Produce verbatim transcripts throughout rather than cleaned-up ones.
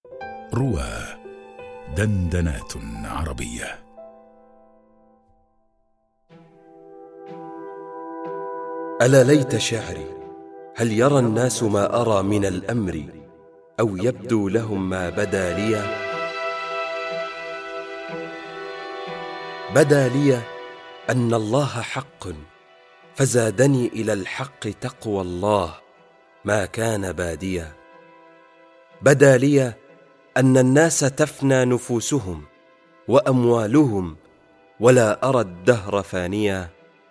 روى دندنات عربية. ألا ليت شعري هل يرى الناس ما أرى من الأمر، أو يبدو لهم ما بدا لي. بدا لي أن الله حق، فزادني إلى الحق تقوى الله ما كان باديا. بدا لي أن الناس تفنى نفوسهم وأموالهم، ولا أرى الدهر فانيا.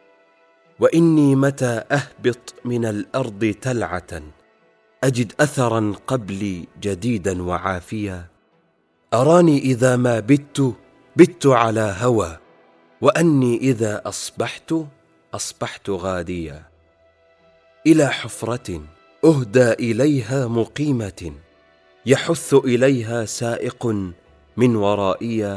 وإني متى أهبط من الأرض تلعة أجد أثرا قبلي جديدا وعافيا. أراني إذا ما بت بت على هوى، وأني إذا أصبحت أصبحت غاديا. إلى حفرة أهدى إليها مقيمة، يحث إليها سائق من ورائي.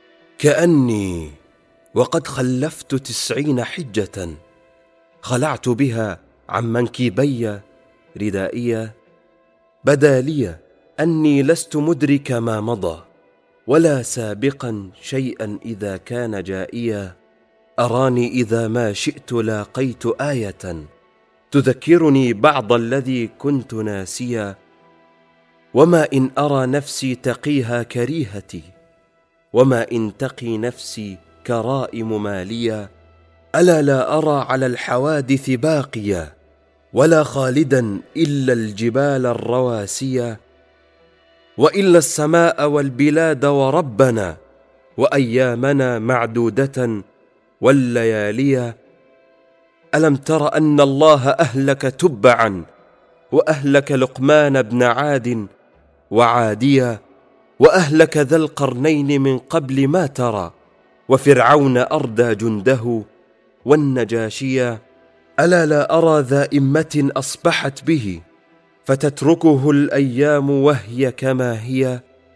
كأني وقد خلفت تسعين حجة، خلعت بها عن منكبي ردائيا. بدا لي أني لست مدرك ما مضى، ولا سابقا شيئا إذا كان جائيا. أراني إذا ما شئت لاقيت آية تذكرني بعض الذي كنت ناسيا. وما إن أرى نفسي تقيها كريهتي، وما إن تقي نفسي كرائم ماليا. ألا لا أرى على الحوادث باقيا، ولا خالدا إلا الجبال الرواسيا. وإلا السماء والبلاد وربنا، وأيامنا معدودة واللياليا. ألم تر أن الله أهلك تبعا، وأهلك لقمان بن عاد وعاديا، وأهلك ذا القرنين من قبل ما ترى، وفرعون أردى جنده والنجاشيا. ألا لا أرى ذا إمة أصبحت به، فتتركه الأيام وهي كما هي.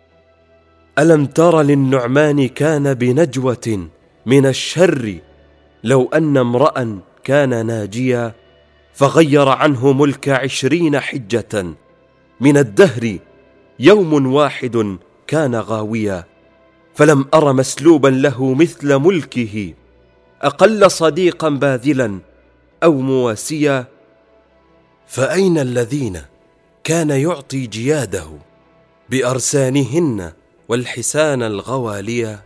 ألم تر للنعمان كان بنجوة من الشر، لو أن امرأ كان ناجيا، فغير عنه ملك عشرين حجة، من الدهر يوم واحد كان غاويا. فلم أر مسلوبا له مثل ملكه، أقل صديقا باذلا أو مواسيا. فأين الذين كان يعطي جياده بأرسانهن والحسان الغواليا؟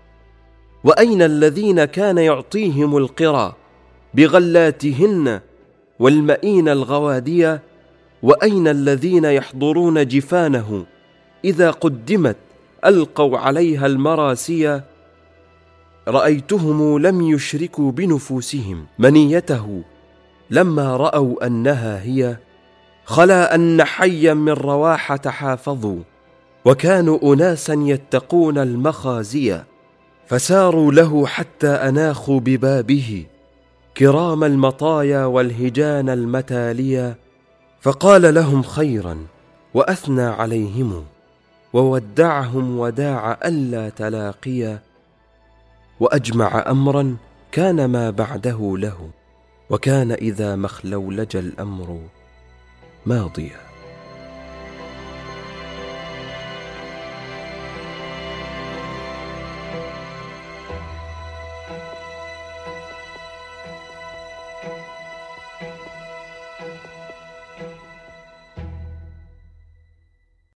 وأين الذين كان يعطيهم القرى بغلاتهن والمئين الغواديا؟ وأين الذين يحضرون جفانه إذا قدمت ألقوا عليها المراسيا؟ رأيتهم لم يشركوا بنفوسهم منيته، لما رأوا أنها هي. خلا أن حيا من رواحة حافظوا، وكانوا أناسا يتقون المخازي. فساروا له حتى أناخوا ببابه، كرام المطايا والهجان المتاليا. فقال لهم خيرا وأثنى عليهم، وودعهم وداع ألا تلاقيا. وأجمع أمرا كان ما بعده له، وكان إذا ما اخلولج الأمر ماضيا.